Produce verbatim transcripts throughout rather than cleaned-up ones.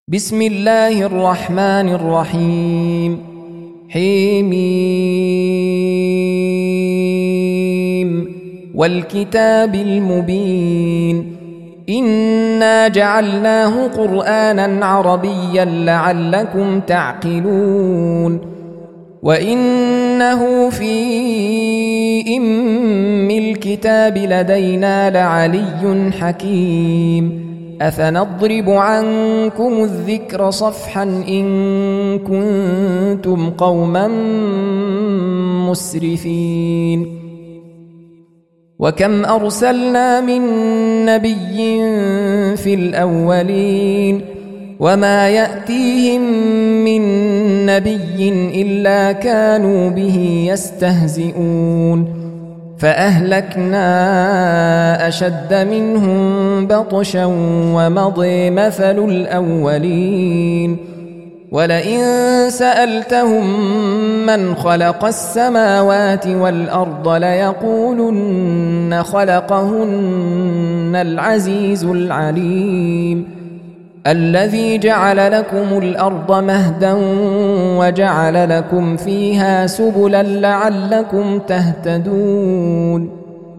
بسم الله الرحمن الرحيم حميم والكتاب المبين إنا جعلناه قرآنا عربيا لعلكم تعقلون وإنه في أم الكتاب لدينا لعلي حكيم أفنضرب عنكم الذكر صفحا إن كنتم قوما مسرفين وكم أرسلنا من نبي في الأولين وما يأتيهم من نبي إلا كانوا به يستهزئون فأهلكنا أشد منهم بطشا ومضي مثل الأولين ولئن سألتهم من خلق السماوات والأرض ليقولن خلقهن العزيز العليم الذي جعل لكم الأرض مهدا وجعل لكم فيها سبلا لعلكم تهتدون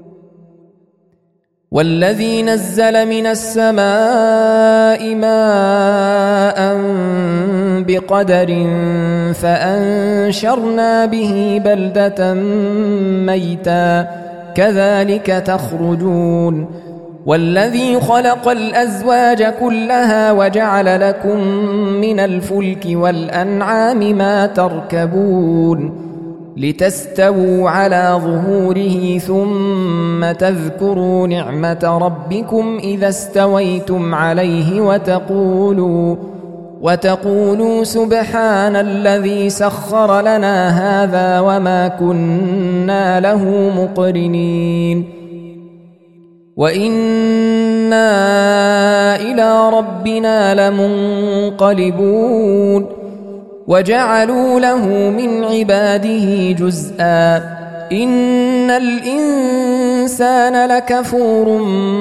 والذي نزل من السماء ماء بقدر فأنشرنا به بلدة ميتا كذلك تخرجون والذي خلق الأزواج كلها وجعل لكم من الفلك والأنعام ما تركبون لتستووا على ظهوره ثم تذكروا نعمة ربكم إذا استويتم عليه وتقولوا وتقولوا سبحان الذي سخر لنا هذا وما كنا له مقرنين وإنا إلى ربنا لمنقلبون وجعلوا له من عباده جزءا إن الإنسان لكفور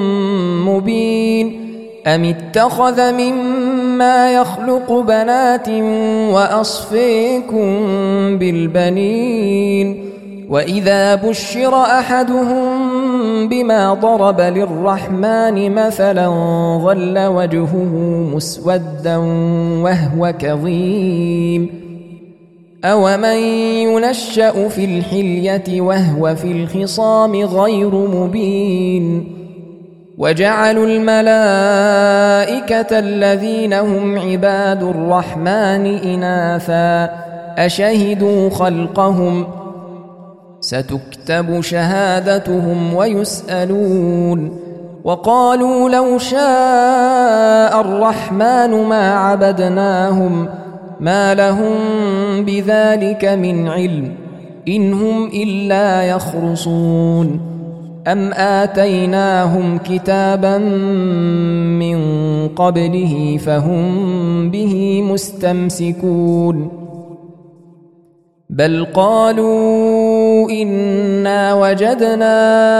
مبين أم اتخذ مما يخلق بنات وأصفيكم بالبنين وإذا بشر أحدهم بما ضرب للرحمن مثلا ظل وجهه مسودا وهو كظيم أومن ينشأ في الحلية وهو في الخصام غير مبين وجعلوا الملائكة الذين هم عباد الرحمن إناثا أشهدوا خلقهم ستكتب شهادتهم ويسألون وقالوا لو شاء الرحمن ما عبدناهم ما لهم بذلك من علم إن هم إلا يخرصون أم آتيناهم كتابا من قبله فهم به مستمسكون بل قالوا إنا وجدنا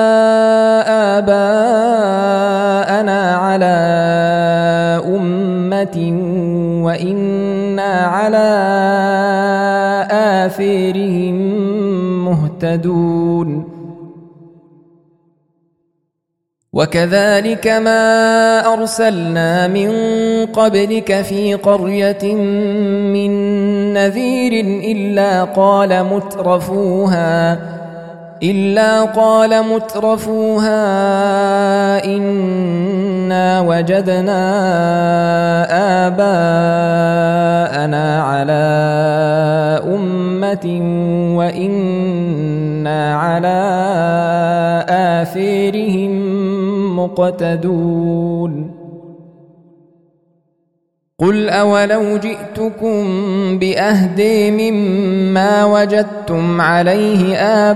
آباءنا على أمة وإنا على آثارهم مهتدون وكذلك ما أرسلنا من قبلك في قرية من نذير إلا قال مترفوها إلا قال مترفوها إنا وجدنا آباءنا على أمة وإنا على آثارهم مقتدون قل أولو جئتكم بأهدى مما وجدتم عليه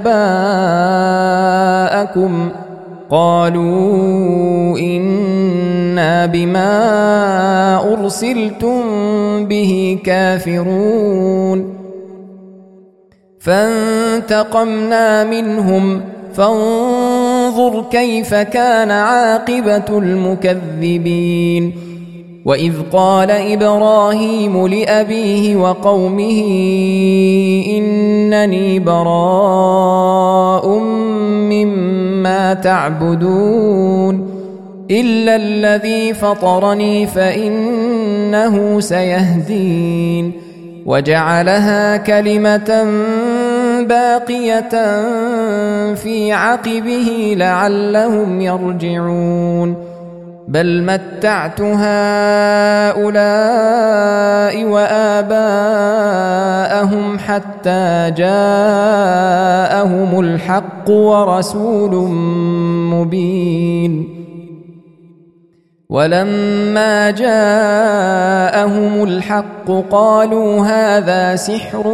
آباءكم قالوا إنا بما أرسلتم به كافرون فانتقمنا منهم فانظر كيف كان عاقبة المكذبين وإذ قال إبراهيم لأبيه وقومه إنني براء مما تعبدون إلا الذي فطرني فإنه سيهدين وجعلها كلمة باقية في عقبه لعلهم يرجعون بل متعت هؤلاء وآباءهم حتى جاءهم الحق ورسول مبين ولما جاءهم الحق قالوا هذا سحر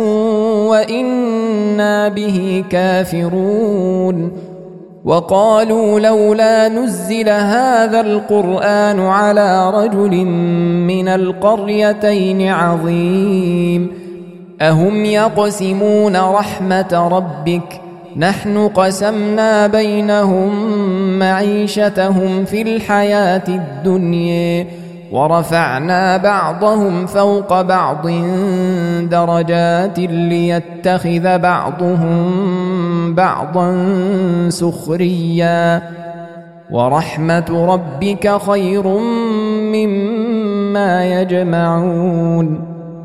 وإنا به كافرون وقالوا لولا نزل هذا القرآن على رجل من القريتين عظيم أهم يقسمون رحمة ربك نحن قسمنا بينهم معيشتهم في الحياة الدنيا ورفعنا بعضهم فوق بعض درجات ليتخذ بعضهم بعضا سخريا ورحمة ربك خير مما يجمعون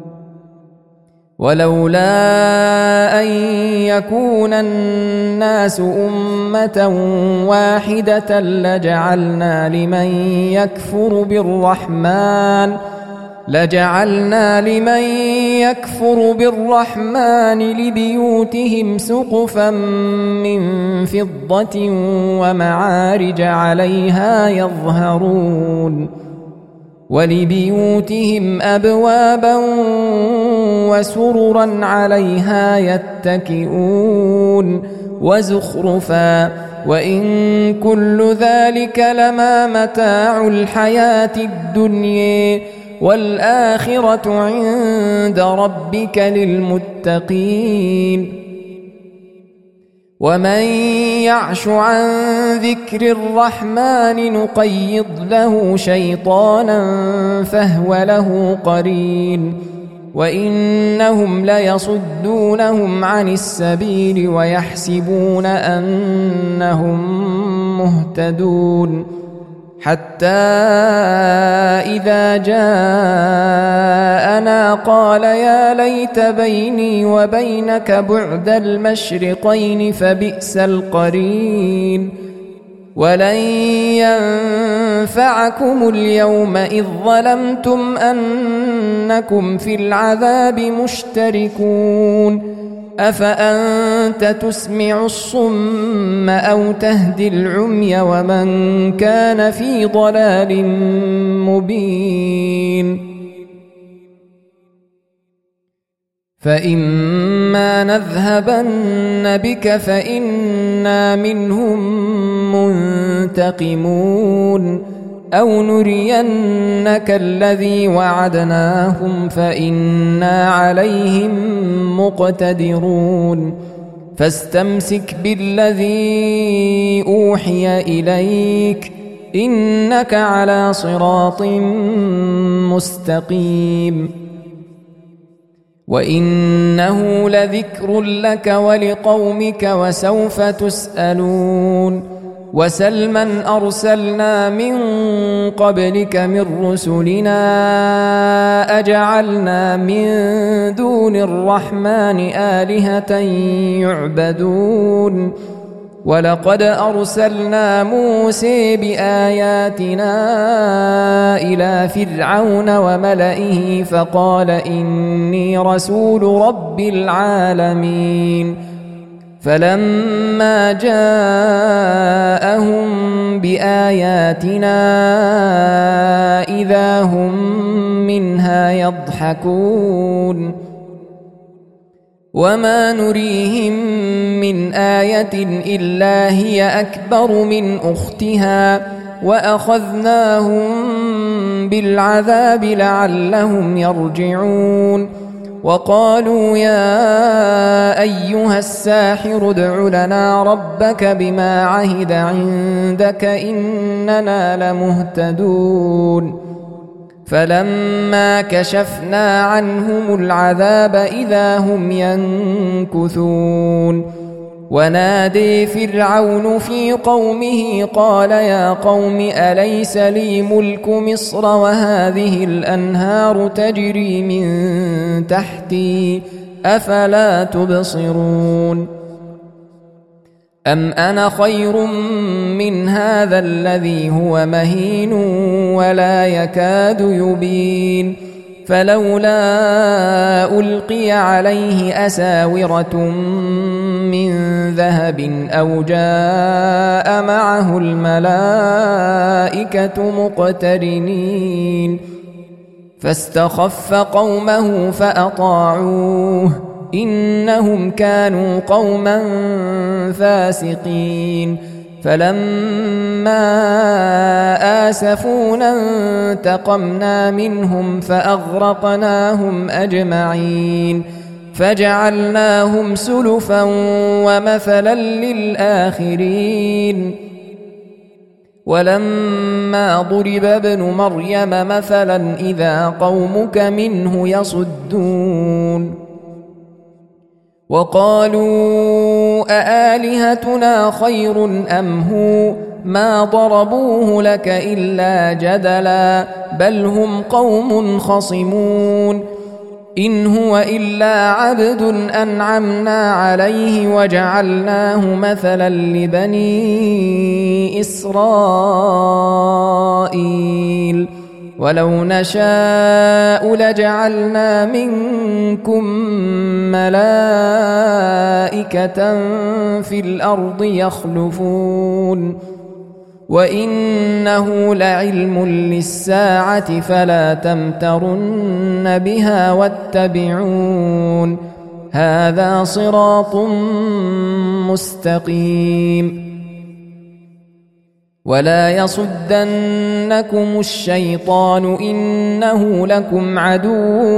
ولولا أن يكون الناس أمة واحدة لجعلنا لمن يكفر بالرحمن لجعلنا لمن يكفر بالرحمن لبيوتهم سقفا من فضة ومعارج عليها يظهرون ولبيوتهم أبوابا وسررا عليها يتكئون وزخرفا وإن كل ذلك لما متاع الحياة الدنيا والآخرة عند ربك للمتقين ومن يعش عن ذكر الرحمن نقيض له شيطانا فهو له قرين وإنهم ليصدونهم عن السبيل ويحسبون أنهم مهتدون حتى إذا جاءنا قال يا ليت بيني وبينك بعد المشرقين فبئس القرين ولن ينفعكم اليوم إذ ظلمتم أنكم في العذاب مشتركون أفأنت تسمع الصم أو تهدي العمي ومن كان في ضلال مبين فإما نذهبن بك فإنا منهم منتقمون أو نرينك الذي وعدناهم فإنا عليهم مقتدرون فاستمسك بالذي أوحي إليك إنك على صراط مستقيم وإنه لذكر لك ولقومك وسوف تسألون وسل من أرسلنا من قبلك من رسلنا أجعلنا من دون الرحمن آلهة يعبدون ولقد أرسلنا موسى بآياتنا إلى فرعون وملئه فقال إني رسول رب العالمين فلما جاءهم بآياتنا إذا هم منها يضحكون وما نريهم من آية إلا هي أكبر من أختها وأخذناهم بالعذاب لعلهم يرجعون وقالوا يا أيها الساحر ادع لنا ربك بما عهد عندك إننا لمهتدون فلما كشفنا عنهم العذاب إذا هم ينكثون ونادي فرعون في قومه قال يا قوم أليس لي ملك مصر وهذه الأنهار تجري من تحتي أفلا تبصرون أم أنا خير من هذا الذي هو مهين ولا يكاد يبين فلولا ألقي عليه أساورة من ذهب أو جاء معه الملائكة مقترنين فاستخف قومه فأطاعوه إنهم كانوا قوما فاسقين فلما آسفونا انتقمنا منهم فأغرقناهم أجمعين فجعلناهم سلفا ومثلا للآخرين ولما ضرب ابن مريم مثلا إذا قومك منه يصدون وقالوا أآلهتنا خير أم هو ما ضربوه لك إلا جدلا بل هم قوم خصمون إن هو إلا عبد أنعمنا عليه وجعلناه مثلا لبني إسرائيل ولو نشاء لجعلنا منكم ملائكة في الأرض يخلفون وإنه لعلم للساعة فلا تمترن بها واتبعون هذا صراط مستقيم ولا يصدنكم الشيطان إنه لكم عدو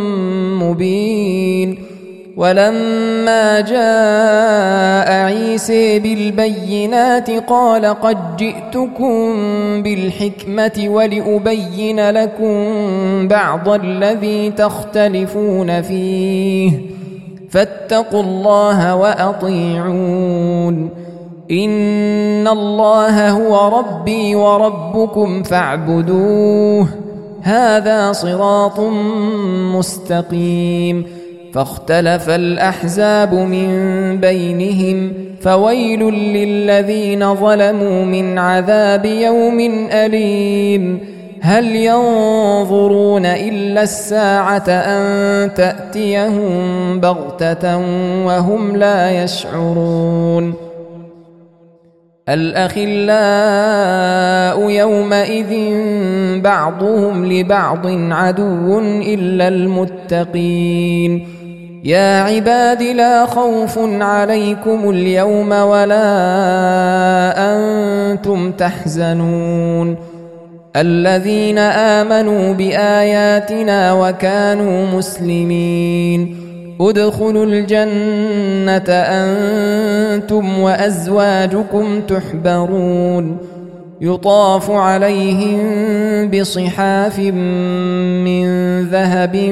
مبين ولما جاء عيسى بالبينات قال قد جئتكم بالحكمة ولأبين لكم بعض الذي تختلفون فيه فاتقوا الله وأطيعون إن الله هو ربي وربكم فاعبدوه هذا صراط مستقيم فاختلف الأحزاب من بينهم فويل للذين ظلموا من عذاب يوم أليم هل ينظرون إلا الساعة أن تأتيهم بغتة وهم لا يشعرون الأخلاء يومئذ بعضهم لبعض عدو إلا المتقين يا عباد لا خوف عليكم اليوم ولا أنتم تحزنون الذين آمنوا بآياتنا وكانوا مسلمين ادخلوا الجنة أنتم وأزواجكم تحبرون يطاف عليهم بصحاف من ذهب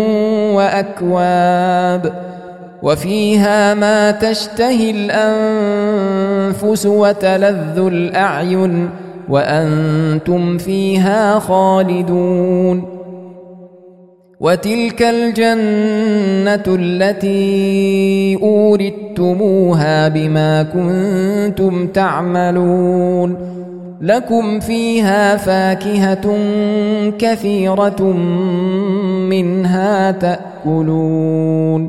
وأكواب وفيها ما تشتهي الأنفس وتلذ الأعين وأنتم فيها خالدون وتلك الجنة التي أورثتموها بما كنتم تعملون لكم فيها فاكهة كثيرة منها تأكلون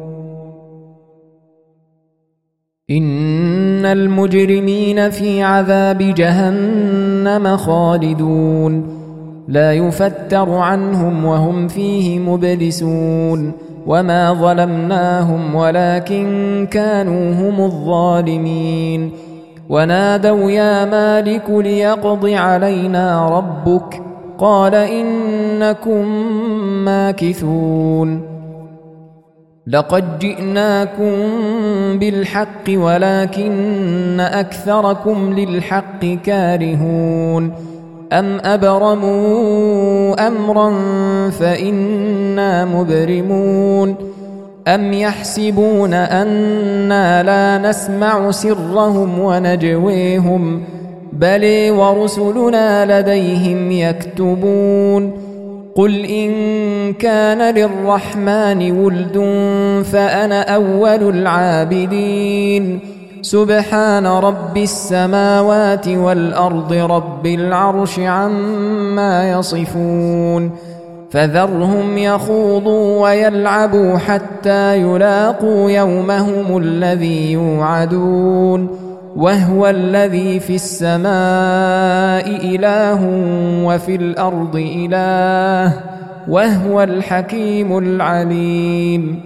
إن المجرمين في عذاب جهنم خالدون لا يفتر عنهم وهم فيه مبلسون وما ظلمناهم ولكن كانوا هم الظالمين ونادوا يا مالك ليقض علينا ربك قال إنكم ماكثون لقد جئناكم بالحق ولكن أكثركم للحق كارهون أم أبرموا أمرا فإنا مبرمون أم يحسبون أنا لا نسمع سرهم ونجويهم بل ورسلنا لديهم يكتبون قل إن كان للرحمن ولد فأنا أول العابدين سبحان رب السماوات والأرض رب العرش عما يصفون فذرهم يخوضوا ويلعبوا حتى يلاقوا يومهم الذي يوعدون وهو الذي في السماء إله وفي الأرض إله وهو الحكيم العليم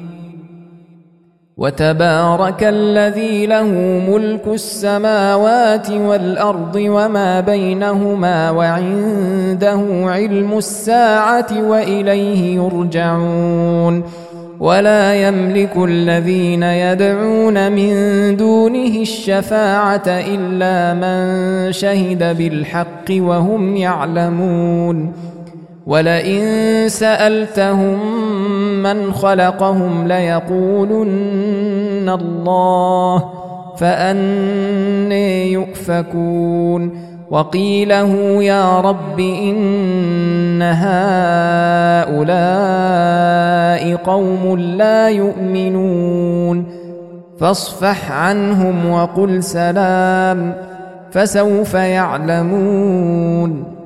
وتبارك الذي له ملك السماوات والأرض وما بينهما وعنده علم الساعة وإليه يرجعون ولا يملك الذين يدعون من دونه الشفاعة إلا من شهد بالحق وهم يعلمون ولئن سألتهم من خلقهم ليقولن الله فأني يؤفكون وقيله يا رب إن هؤلاء قوم لا يؤمنون فاصفح عنهم وقل سلام فسوف يعلمون